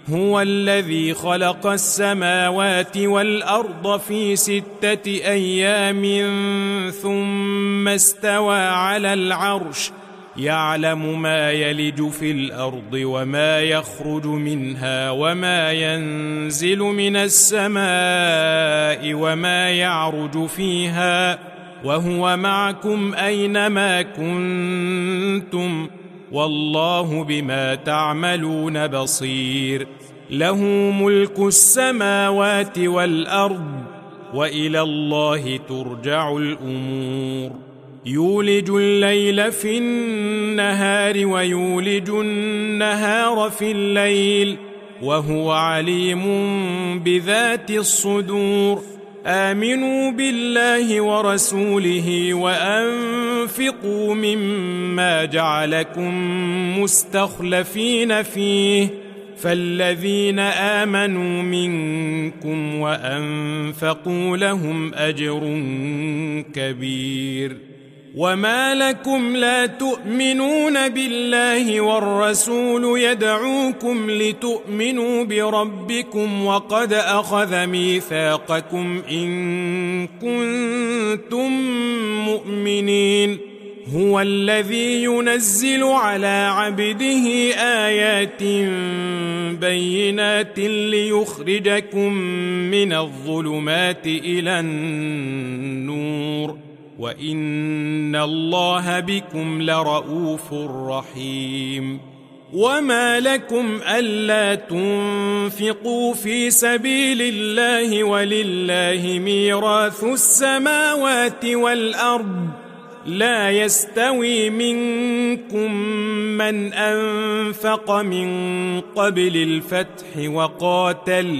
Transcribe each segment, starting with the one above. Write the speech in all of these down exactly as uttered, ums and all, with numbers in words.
هو الذي خلق السماوات والأرض في ستة أيام ثم استوى على العرش يعلم ما يلج في الأرض وما يخرج منها وما ينزل من السماء وما يعرج فيها وهو معكم أينما كنتم والله بما تعملون بصير له ملك السماوات والأرض وإلى الله ترجع الأمور يولج الليل في النهار ويولج النهار في الليل وهو عليم بذات الصدور آمنوا بالله ورسوله وأنفقوا مما جعلكم مستخلفين فيه فالذين آمنوا منكم وأنفقوا لهم أجر كبير وما لكم لا تؤمنون بالله والرسول يدعوكم لتؤمنوا بربكم وقد أخذ ميثاقكم إن كنتم مؤمنين هو الذي ينزل على عبده آيات بينات ليخرجكم من الظلمات إلى النور وإن الله بكم لرؤوف رحيم وما لكم ألا تنفقوا في سبيل الله ولله ميراث السماوات والأرض لا يستوي منكم من أنفق من قبل الفتح وقاتل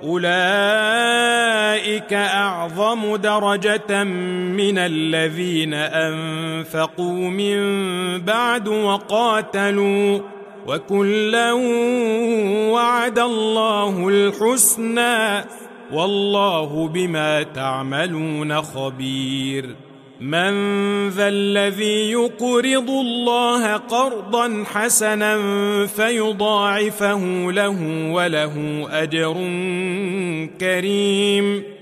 أولئك أعظم درجة من الذين أنفقوا من بعد وقاتلوا وكلا وعد الله الحسنى والله بما تعملون خبير من ذا الذي يقرض الله قرضا حسنا فيضاعفه له وله أجر كريم